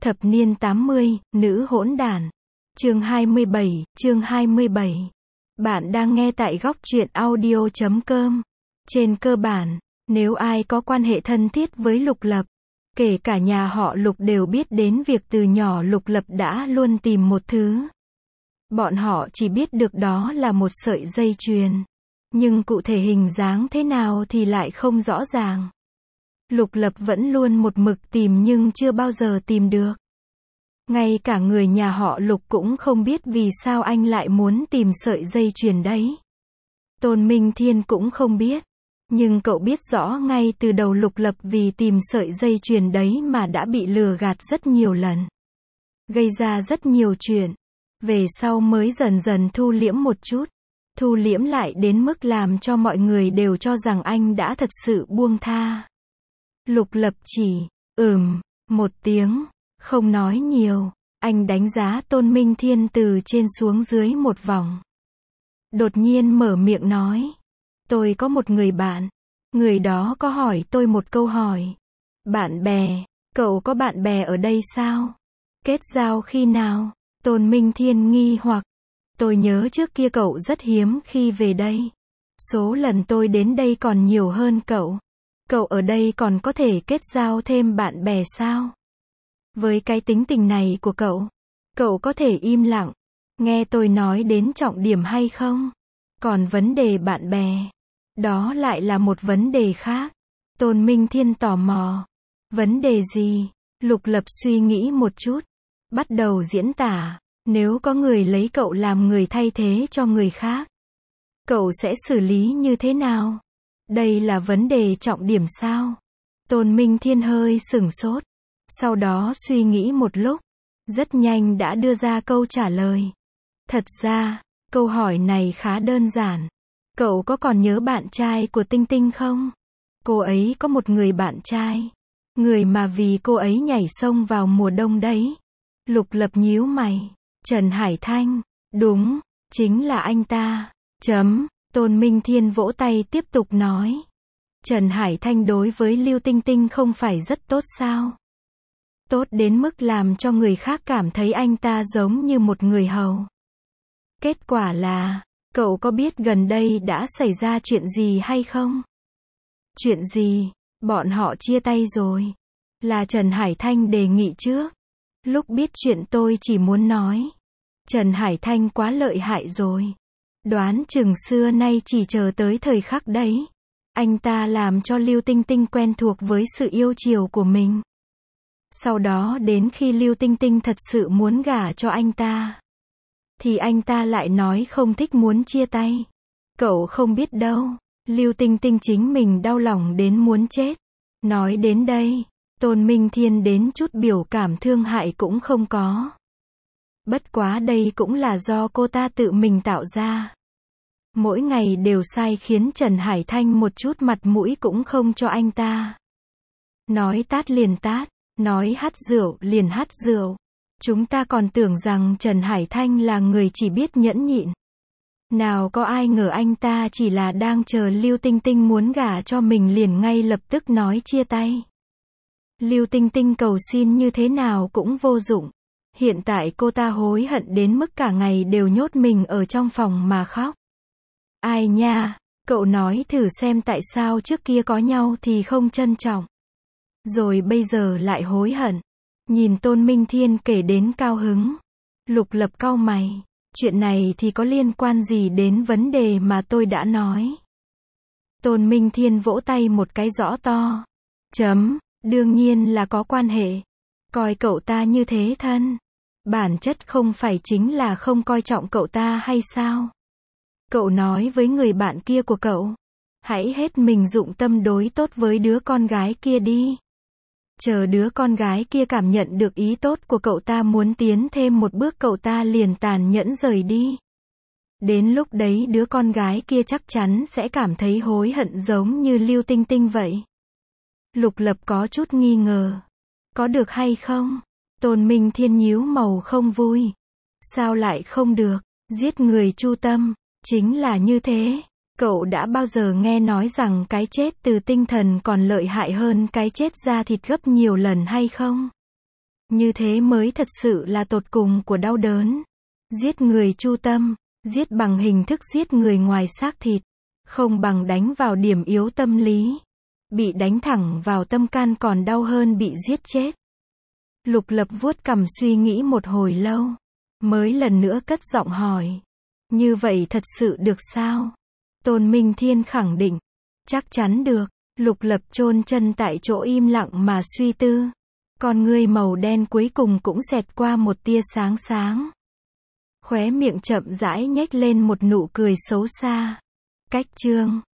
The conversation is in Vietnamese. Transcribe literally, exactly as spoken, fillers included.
Thập niên tám mươi, nữ hỗn đản. Chương hai mươi bảy, chương hai mươi bảy. Bạn đang nghe tại góc truyện audio chấm com. Trên cơ bản, nếu ai có quan hệ thân thiết với Lục Lập, kể cả nhà họ Lục đều biết đến việc từ nhỏ Lục Lập đã luôn tìm một thứ. Bọn họ chỉ biết được đó là một sợi dây chuyền. Nhưng cụ thể hình dáng thế nào thì lại không rõ ràng. Lục Lập vẫn luôn một mực tìm nhưng chưa bao giờ tìm được. Ngay cả người nhà họ Lục cũng không biết vì sao anh lại muốn tìm sợi dây chuyền đấy. Tôn Minh Thiên cũng không biết. Nhưng cậu biết rõ ngay từ đầu Lục Lập vì tìm sợi dây chuyền đấy mà đã bị lừa gạt rất nhiều lần. Gây ra rất nhiều chuyện. Về sau mới dần dần thu liễm một chút. Thu liễm lại đến mức làm cho mọi người đều cho rằng anh đã thật sự buông tha. Lục Lập chỉ, ừm, một tiếng, không nói nhiều. Anh đánh giá Tôn Minh Thiên từ trên xuống dưới một vòng. Đột nhiên mở miệng nói. Tôi có một người bạn. Người đó có hỏi tôi một câu hỏi. Bạn bè, cậu có bạn bè ở đây sao? Kết giao khi nào? Tôn Minh Thiên nghi hoặc. Tôi nhớ trước kia cậu rất hiếm khi về đây. Số lần tôi đến đây còn nhiều hơn cậu. Cậu ở đây còn có thể kết giao thêm bạn bè sao? Với cái tính tình này của cậu, cậu có thể im lặng, nghe tôi nói đến trọng điểm hay không? Còn vấn đề bạn bè, đó lại là một vấn đề khác. Tôn Minh Thiên tò mò. Vấn đề gì? Lục Lập suy nghĩ một chút, bắt đầu diễn tả. Nếu có người lấy cậu làm người thay thế cho người khác, cậu sẽ xử lý như thế nào? Đây là vấn đề trọng điểm sao? Tôn Minh Thiên hơi sửng sốt. Sau đó suy nghĩ một lúc, rất nhanh đã đưa ra câu trả lời. Thật ra, câu hỏi này khá đơn giản. Cậu có còn nhớ bạn trai của Tinh Tinh không? Cô ấy có một người bạn trai. Người mà vì cô ấy nhảy sông vào mùa đông đấy. Lục Lập nhíu mày. Trần Hải Thanh. Đúng, chính là anh ta. Chấm. Tôn Minh Thiên vỗ tay tiếp tục nói. Trần Hải Thanh đối với Lưu Tinh Tinh không phải rất tốt sao? Tốt đến mức làm cho người khác cảm thấy anh ta giống như một người hầu. Kết quả là, cậu có biết gần đây đã xảy ra chuyện gì hay không? Chuyện gì? Bọn họ chia tay rồi. Là Trần Hải Thanh đề nghị trước. Lúc biết chuyện tôi chỉ muốn nói. Trần Hải Thanh quá lợi hại rồi. Đoán chừng xưa nay chỉ chờ tới thời khắc đấy. Anh ta làm cho Lưu Tinh Tinh quen thuộc với sự yêu chiều của mình. Sau đó đến khi Lưu Tinh Tinh thật sự muốn gả cho anh ta, thì anh ta lại nói không thích muốn chia tay. Cậu không biết đâu, Lưu Tinh Tinh chính mình đau lòng đến muốn chết. Nói đến đây, Tôn Minh Thiên đến chút biểu cảm thương hại cũng không có. Bất quá đây cũng là do cô ta tự mình tạo ra. Mỗi ngày đều sai khiến Trần Hải Thanh một chút mặt mũi cũng không cho anh ta. Nói tát liền tát, nói hắt rượu liền hắt rượu. Chúng ta còn tưởng rằng Trần Hải Thanh là người chỉ biết nhẫn nhịn. Nào có ai ngờ anh ta chỉ là đang chờ Lưu Tinh Tinh muốn gả cho mình liền ngay lập tức nói chia tay. Lưu Tinh Tinh cầu xin như thế nào cũng vô dụng. Hiện tại cô ta hối hận đến mức cả ngày đều nhốt mình ở trong phòng mà khóc. Ai nha, cậu nói thử xem tại sao trước kia có nhau thì không trân trọng. Rồi bây giờ lại hối hận. Nhìn Tôn Minh Thiên kể đến cao hứng. Lục Lập cau mày. Chuyện này thì có liên quan gì đến vấn đề mà tôi đã nói? Tôn Minh Thiên vỗ tay một cái rõ to. Chấm, đương nhiên là có quan hệ. Coi cậu ta như thế thân. Bản chất không phải chính là không coi trọng cậu ta hay sao? Cậu nói với người bạn kia của cậu. Hãy hết mình dụng tâm đối tốt với đứa con gái kia đi. Chờ đứa con gái kia cảm nhận được ý tốt của cậu ta muốn tiến thêm một bước cậu ta liền tàn nhẫn rời đi. Đến lúc đấy đứa con gái kia chắc chắn sẽ cảm thấy hối hận giống như Lưu Tinh Tinh vậy. Lục Lập có chút nghi ngờ. Có được hay không? Tôn Minh Thiên nhíu màu không vui. Sao lại không được? Giết người chu tâm. Chính là như thế. Cậu đã bao giờ nghe nói rằng cái chết từ tinh thần còn lợi hại hơn cái chết da thịt gấp nhiều lần hay không? Như thế mới thật sự là tột cùng của đau đớn. Giết người chu tâm, giết bằng hình thức giết người ngoài xác thịt, không bằng đánh vào điểm yếu tâm lý. Bị đánh thẳng vào tâm can còn đau hơn bị giết chết. Lục Lập vuốt cằm suy nghĩ một hồi lâu, mới lần nữa cất giọng hỏi. Như vậy thật sự được sao? Tôn Minh Thiên khẳng định. Chắc chắn được. Lục Lập chôn chân tại chỗ im lặng mà suy tư. Con ngươi màu đen cuối cùng cũng xẹt qua một tia sáng sáng. Khóe miệng chậm rãi nhếch lên một nụ cười xấu xa. Cách chương